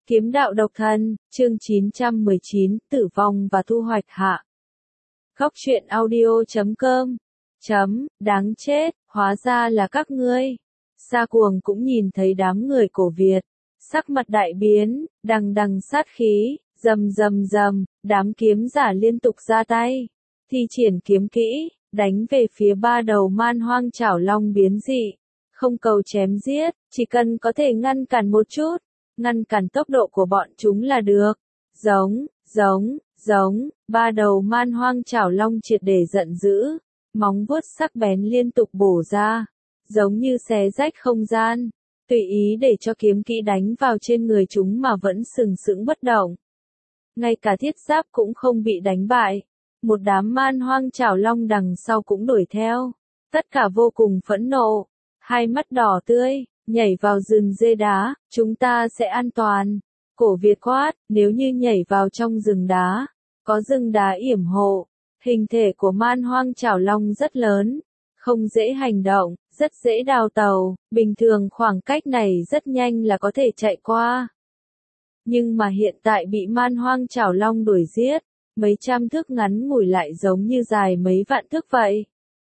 Kiếm đạo độc thân, chương 919, tử vong và thu hoạch hạ. Góc truyện audio.com. Đáng chết, hóa ra là các ngươi. Sa Cuồng cũng nhìn thấy đám người cổ Việt. Sắc mặt đại biến, đằng đằng sát khí, rầm rầm rầm, đám kiếm giả liên tục ra tay. Thi triển kiếm kỹ, đánh về phía ba đầu man hoang chảo long biến dị. Không cầu chém giết, chỉ cần có thể ngăn cản một chút. Ngăn cản tốc độ của bọn chúng là được. Giống, ba đầu man hoang chảo long triệt để giận dữ, móng vuốt sắc bén liên tục bổ ra, giống như xé rách không gian, tùy ý để cho kiếm kỹ đánh vào trên người chúng mà vẫn sừng sững bất động. Ngay cả thiết giáp cũng không bị đánh bại, một đám man hoang chảo long đằng sau cũng đuổi theo, tất cả vô cùng phẫn nộ, hai mắt đỏ tươi. Nhảy vào rừng dê đá, chúng ta sẽ an toàn. Cổ Việt quát, nếu như nhảy vào trong rừng đá, có rừng đá yểm hộ. Hình thể của man hoang chảo long rất lớn, không dễ hành động, rất dễ đào tàu, bình thường khoảng cách này rất nhanh là có thể chạy qua. Nhưng mà hiện tại bị man hoang chảo long đuổi giết, mấy trăm thước ngắn ngủi lại giống như dài mấy vạn thước vậy.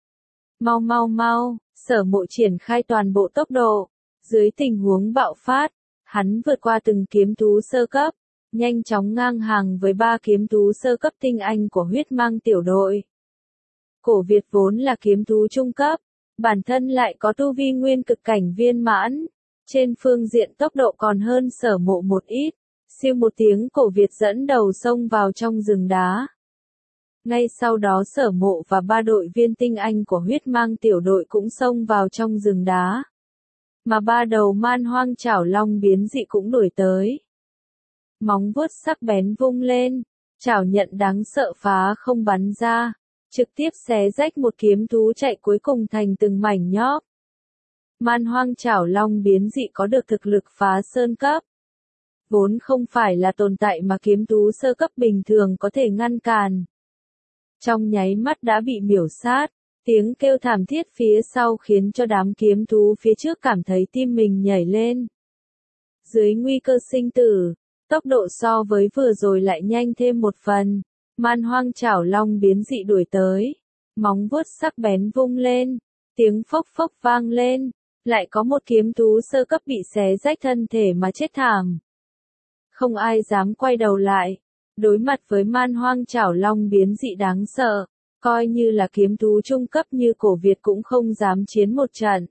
Mau, Sở Mộ triển khai toàn bộ tốc độ. Dưới tình huống bạo phát, hắn vượt qua từng kiếm thú sơ cấp, nhanh chóng ngang hàng với ba kiếm thú sơ cấp tinh anh của huyết mang tiểu đội. Cổ Việt vốn là kiếm thú trung cấp, bản thân lại có tu vi nguyên cực cảnh viên mãn, trên phương diện tốc độ còn hơn Sở Mộ một ít. Siêu một tiếng, Cổ Việt dẫn đầu xông vào trong rừng đá. Ngay sau đó Sở Mộ và ba đội viên tinh anh của huyết mang tiểu đội cũng xông vào trong rừng đá. Mà ba đầu man hoang chảo long biến dị cũng đuổi tới. Móng vuốt sắc bén vung lên, chảo nhận đáng sợ phá không bắn ra, trực tiếp xé rách một kiếm thú chạy cuối cùng thành từng mảnh nhóp. Man hoang chảo long biến dị có được thực lực phá sơn cấp. Vốn không phải là tồn tại mà kiếm thú sơ cấp bình thường có thể ngăn cản. Trong nháy mắt đã bị miểu sát. Tiếng kêu thảm thiết phía sau khiến cho đám kiếm thú phía trước cảm thấy tim mình nhảy lên. Dưới nguy cơ sinh tử, tốc độ so với vừa rồi lại nhanh thêm một phần. Man hoang chảo long biến dị đuổi tới. Móng vuốt sắc bén vung lên. Tiếng phốc phốc vang lên. Lại có một kiếm thú sơ cấp bị xé rách thân thể mà chết thảm. Không ai dám quay đầu lại. Đối mặt với man hoang chảo long biến dị đáng sợ. Coi như là kiếm thú trung cấp như Cổ Việt cũng không dám chiến một trận.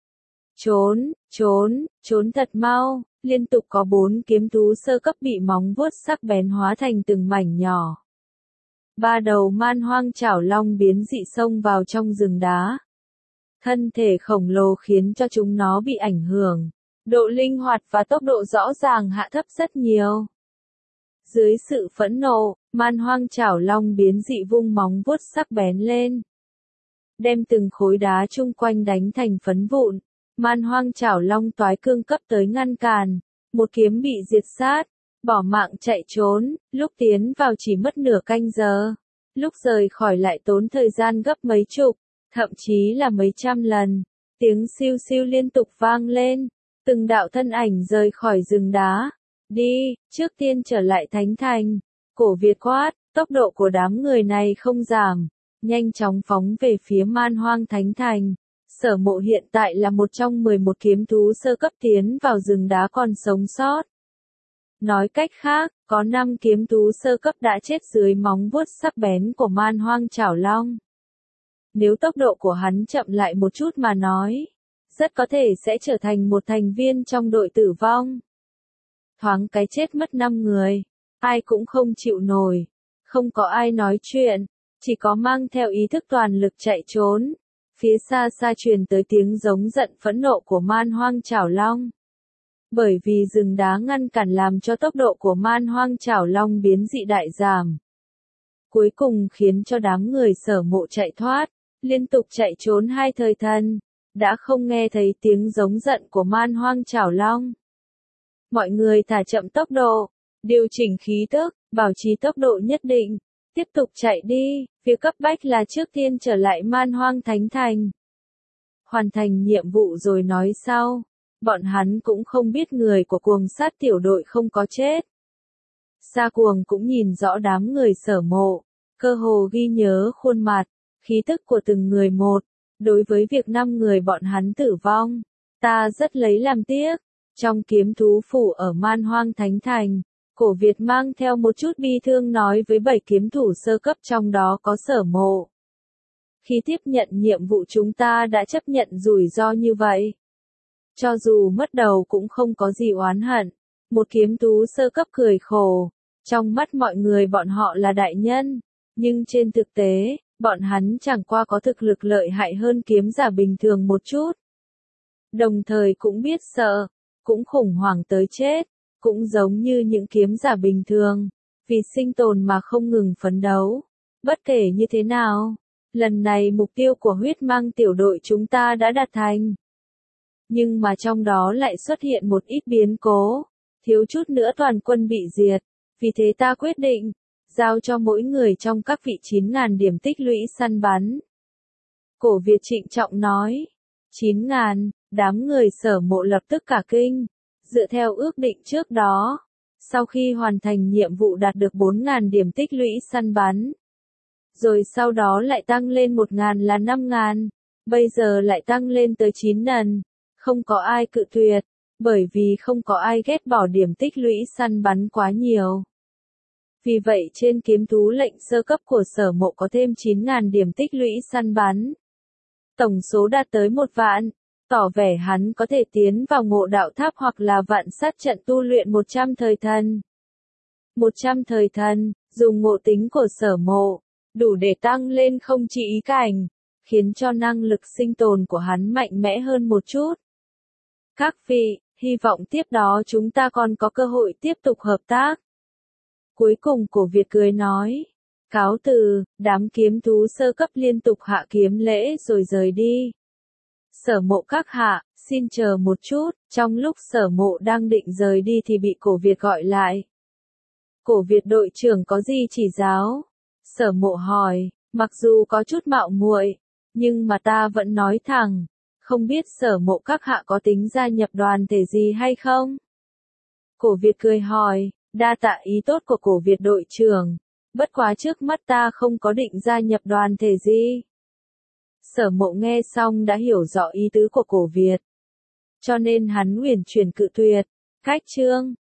Trốn thật mau, liên tục có 4 kiếm thú sơ cấp bị móng vuốt sắc bén hóa thành từng mảnh nhỏ. Ba đầu man hoang chảo long biến dị xông vào trong rừng đá. Thân thể khổng lồ khiến cho chúng nó bị ảnh hưởng, độ linh hoạt và tốc độ rõ ràng hạ thấp rất nhiều. Dưới sự phẫn nộ, man hoang chảo long biến dị vung móng vuốt sắc bén lên. Đem từng khối đá chung quanh đánh thành phấn vụn. Man hoang chảo long toái cương cấp tới ngăn cản. Một kiếm bị diệt sát. Bỏ mạng chạy trốn. Lúc tiến vào chỉ mất nửa canh giờ. Lúc rời khỏi lại tốn thời gian gấp mấy chục. Thậm chí là mấy trăm lần. Tiếng siêu siêu liên tục vang lên. Từng đạo thân ảnh rời khỏi rừng đá. Đi, trước tiên trở lại Thánh Thành. Cổ Việt quát, tốc độ của đám người này không giảm, nhanh chóng phóng về phía man hoang Thánh Thành. Sở Mộ hiện tại là một trong 11 kiếm thú sơ cấp tiến vào rừng đá còn sống sót. Nói cách khác, có 5 kiếm thú sơ cấp đã chết dưới móng vuốt sắc bén của man hoang chảo long. Nếu tốc độ của hắn chậm lại một chút mà nói, rất có thể sẽ trở thành một thành viên trong đội tử vong. Thoáng cái chết mất 5 người, ai cũng không chịu nổi, không có ai nói chuyện, chỉ có mang theo ý thức toàn lực chạy trốn. Phía xa xa truyền tới tiếng giống giận phẫn nộ của man hoang chảo long. Bởi vì rừng đá ngăn cản làm cho tốc độ của man hoang chảo long biến dị đại giảm. Cuối cùng khiến cho đám người Sở Mộ chạy thoát, liên tục chạy trốn hai thời thần, đã không nghe thấy tiếng giống giận của man hoang chảo long. Mọi người thả chậm tốc độ, điều chỉnh khí tức, bảo trì tốc độ nhất định, tiếp tục chạy đi, việc cấp bách là trước tiên trở lại man hoang Thánh Thành. Hoàn thành nhiệm vụ rồi nói sau. bọn hắn cũng không biết người của cuồng sát tiểu đội không có chết. Sa Cuồng cũng nhìn rõ đám người Sở Mộ, cơ hồ ghi nhớ khuôn mặt, khí tức của từng người một. Đối với việc 5 người bọn hắn tử vong, ta rất lấy làm tiếc. Trong kiếm thú phủ ở Man Hoang Thánh Thành, Cổ Việt mang theo một chút bi thương nói với 7 kiếm thủ sơ cấp trong đó có Sở Mộ. Khi tiếp nhận nhiệm vụ chúng ta đã chấp nhận rủi ro như vậy. Cho dù mất đầu cũng không có gì oán hận. Một kiếm thú sơ cấp cười khổ. Trong mắt mọi người bọn họ là đại nhân. Nhưng trên thực tế, bọn hắn chẳng qua có thực lực lợi hại hơn kiếm giả bình thường một chút. Đồng thời cũng biết sợ, cũng khủng hoảng tới chết, cũng giống như những kiếm giả bình thường, vì sinh tồn mà không ngừng phấn đấu. Bất kể như thế nào, lần này mục tiêu của huyết mang tiểu đội chúng ta đã đạt thành. Nhưng mà trong đó lại xuất hiện một ít biến cố, thiếu chút nữa toàn quân bị diệt, vì thế ta quyết định giao cho mỗi người trong các vị 9.000 điểm tích lũy săn bắn. Cổ Việt trịnh trọng nói, 9.000, đám người Sở Mộ lập tức cả kinh, dựa theo ước định trước đó, sau khi hoàn thành nhiệm vụ đạt được 4.000 điểm tích lũy săn bắn. Rồi sau đó lại tăng lên 1.000 là 5.000, bây giờ lại tăng lên tới 9 lần, không có ai cự tuyệt, bởi vì không có ai ghét bỏ điểm tích lũy săn bắn quá nhiều. Vì vậy trên kiếm thú lệnh sơ cấp của Sở Mộ có thêm 9.000 điểm tích lũy săn bắn. Tổng số đạt tới 1 vạn, tỏ vẻ hắn có thể tiến vào ngộ đạo tháp hoặc là vạn sát trận tu luyện 100 thời thần. 100 thời thần, dùng ngộ tính của Sở Mộ, đủ để tăng lên không chỉ ý cảnh, khiến cho năng lực sinh tồn của hắn mạnh mẽ hơn một chút. Các vị, hy vọng tiếp đó chúng ta còn có cơ hội tiếp tục hợp tác. Cuối cùng Cổ Việt cười nói, cáo từ, đám kiếm thú sơ cấp liên tục hạ kiếm lễ rồi rời đi. Sở Mộ các hạ, xin chờ một chút, trong lúc Sở Mộ đang định rời đi thì bị Cổ Việt gọi lại. Cổ Việt đội trưởng có gì chỉ giáo? Sở Mộ hỏi, mặc dù có chút mạo muội, nhưng mà ta vẫn nói thẳng, không biết Sở Mộ các hạ có tính gia nhập đoàn thể gì hay không? Cổ Việt cười hỏi, đa tạ ý tốt của Cổ Việt đội trưởng, bất quá trước mắt ta không có định gia nhập đoàn thể gì. Sở Mộ nghe xong đã hiểu rõ ý tứ của Cổ Việt, cho nên hắn uyển chuyển cự tuyệt. Khách chương